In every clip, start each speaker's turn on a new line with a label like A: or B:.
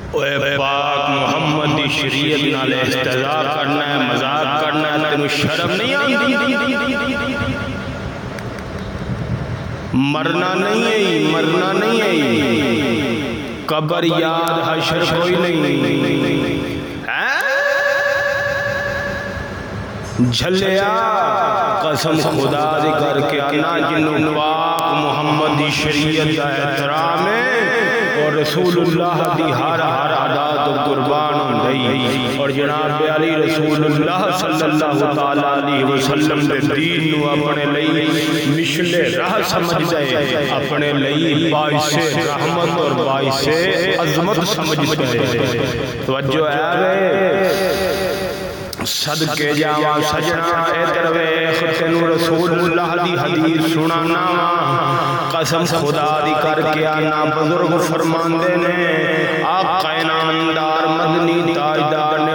A: اے پاک محمد دی شریعت نال استہزاء کرنا ہے، مذاق کرنا ہے، تینوں شرم نہیں آتی؟ مرنا نہیں ہے، مرنا نہیں ہے، قبر یاد حشر کوئی نہیں جھلیا قسم خدا دی کر کے آنا جنوں پاک محمد دی شریعت کا احترام ہے اور رسول اللہ دی ہر عادات و قربان ہوندی اور جناب علی رسول اللہ صلی اللہ تعالی علیہ وسلم دے دین نو اپنے لئی مشل راہ سمجھدا ہے، اپنے لئی باعث رحمت اور باعث عظمت سمجھدا ہے۔ توجہ ہے صدقے جاواں سجنا ادھر ویکھ تینوں رسول اللہ دی حدیث سنانا قسم خدا دی کر کے آنا بزرگ فرماندے نے آقا نامدار مدنی تاجدار نے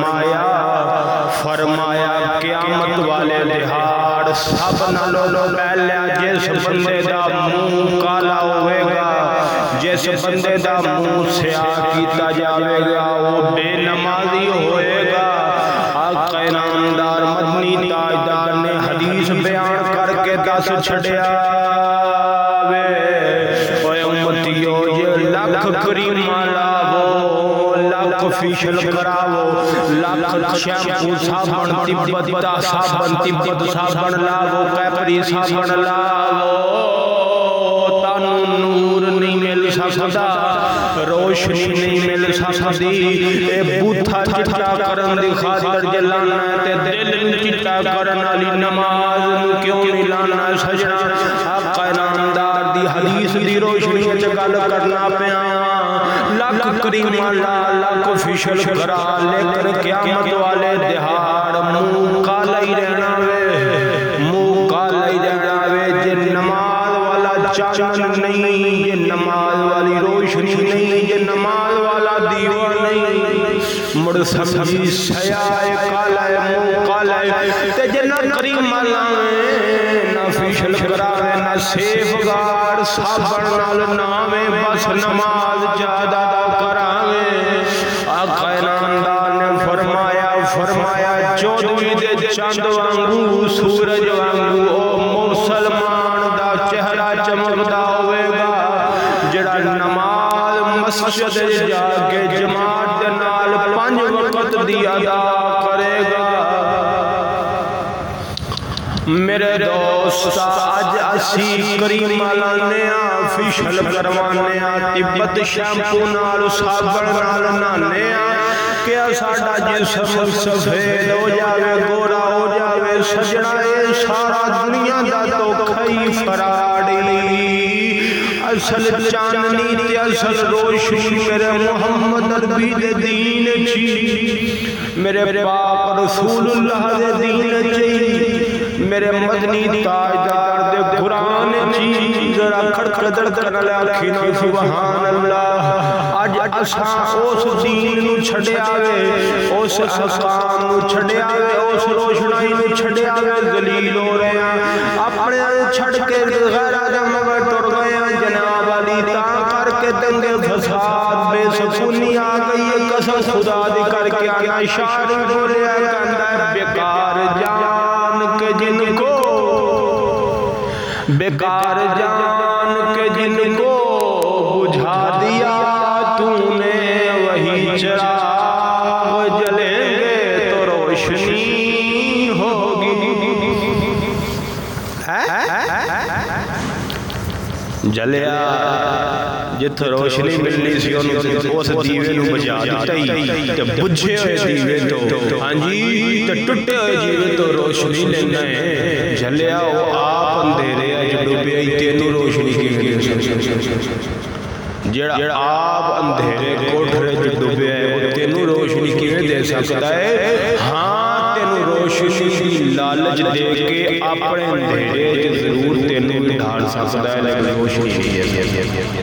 A: فرمایا قیامت والے دہاڑ سب نالوں پہلے جس بندے دا منہ کالا ہوئے گا، جس بندے دا منہ سیاہ کیتا جاوے گا، وہ بے نمازی ہوئے گا۔ آقا نامدار مدنی تاجدار نے حدیث بیان کر کے دس چھڑیا وے اوے امتیو یہ لاکھ کریمہ لاو، لاکھ فیشل کراو، لاکھ شیمپو صابن تبتا صابن تبت صابن لاو، کیپری صابن لاو، تانو نور نہیں مل سکتا، روشنی نہیں مل سکتی، اے بوتھا چٹا کرن دی خاطر جلانا تے دل چٹا کرن والی نماز کیوں نہیں لانا سجنا؟ آقا نامدار دی حدیث دی روشنی وچ گل کرنا پیا، لاکھ کریمہ لا لاکھ فیشل کرا، لیکن قیامت والے دہاڑ منہ کالا ہی رہنا وے، منہ کالا ہی رہنا وے، جے نماز والا چانن نہیں، یہ نماز والی روشنی نہیں، یہ نماز والا دیوہ نہیں، مڑ سمجھی سیائے کالا ہے، منہ کالا ہے، تے جے نہ کریمہ لاویں نہ فیشل کراویں نہ سیف گارڈ صابن نال ناویں، بس نماز جادہ کراویں۔ آقا نامدار نے فرمایا چودویں دے چاند وانگو سورج وانگو او مسلمان دا چہرہ چمکدا ہوئے گا، جڑا نماز مسجد جا کے جماعت دے نال 5 وقت دی ادا کرے گا۔ میرے دوست آج اسی کریمہ لانے آ، فیشل کروانے آ، تبت شیمپو نال صابن نال نانے آ، کیا ساڑا جسم سفید ہو جاوے گورا ہو جاوے، سجنا اے سارا دنیا دا تو کھئی فراڑی، اصل چاندنی تے اصل روشنی میرے محمد نبی دے دین چی، میرے پاک رسول اللہ دے دین چی، میرے مدنی تاجدار دے قرآن چی، ذرا کھڑکڑ کرنا لکھینا سبحان اللہ۔ آج اساں اس دین نو چھڑے آوے، اس احکام نو چھڑے آوے، اس روشنائی نو چھڑے آوے، ذلیل ہو رہے ہیں، اپنے چھڑ کے غیر آدم میں ٹر گئے ہیں، جناب علی تاں کر کے دنگے فساد بے سکونی آ گئی ہے، قسم خدا دی کر کے آنا شاعر بولے کہندا ہے بیکار جان کے جن کو، بیکار جان کے جن کو بجھا دیا تو نے، وہی چراغ جلیں گے تو روشنی ہوگی۔ جلیا جت روشنی ملنی سی اس دیوے نو بجھا دیتا ہی، تے بجھے ہوئے دیوے تو ہاں جی تے ٹوٹے ہوئے دیوے تو روشنی لینا ہے۔ جلیا وہ آپ اندھیرے ہے جو ڈوبے ہی تینوں روشنی کی ملے، جڑا آپ اندھیرے کوٹھرے جو ڈوبے ہے وہ تینوں روشنی کی دے سکتا ہے؟ ہاں تینوں روشنی کی لالچ دے کے اپنے اندھیرے ضرور تینوں ڈھال سکتا ہے، لیکن روشنی نہیں ہے۔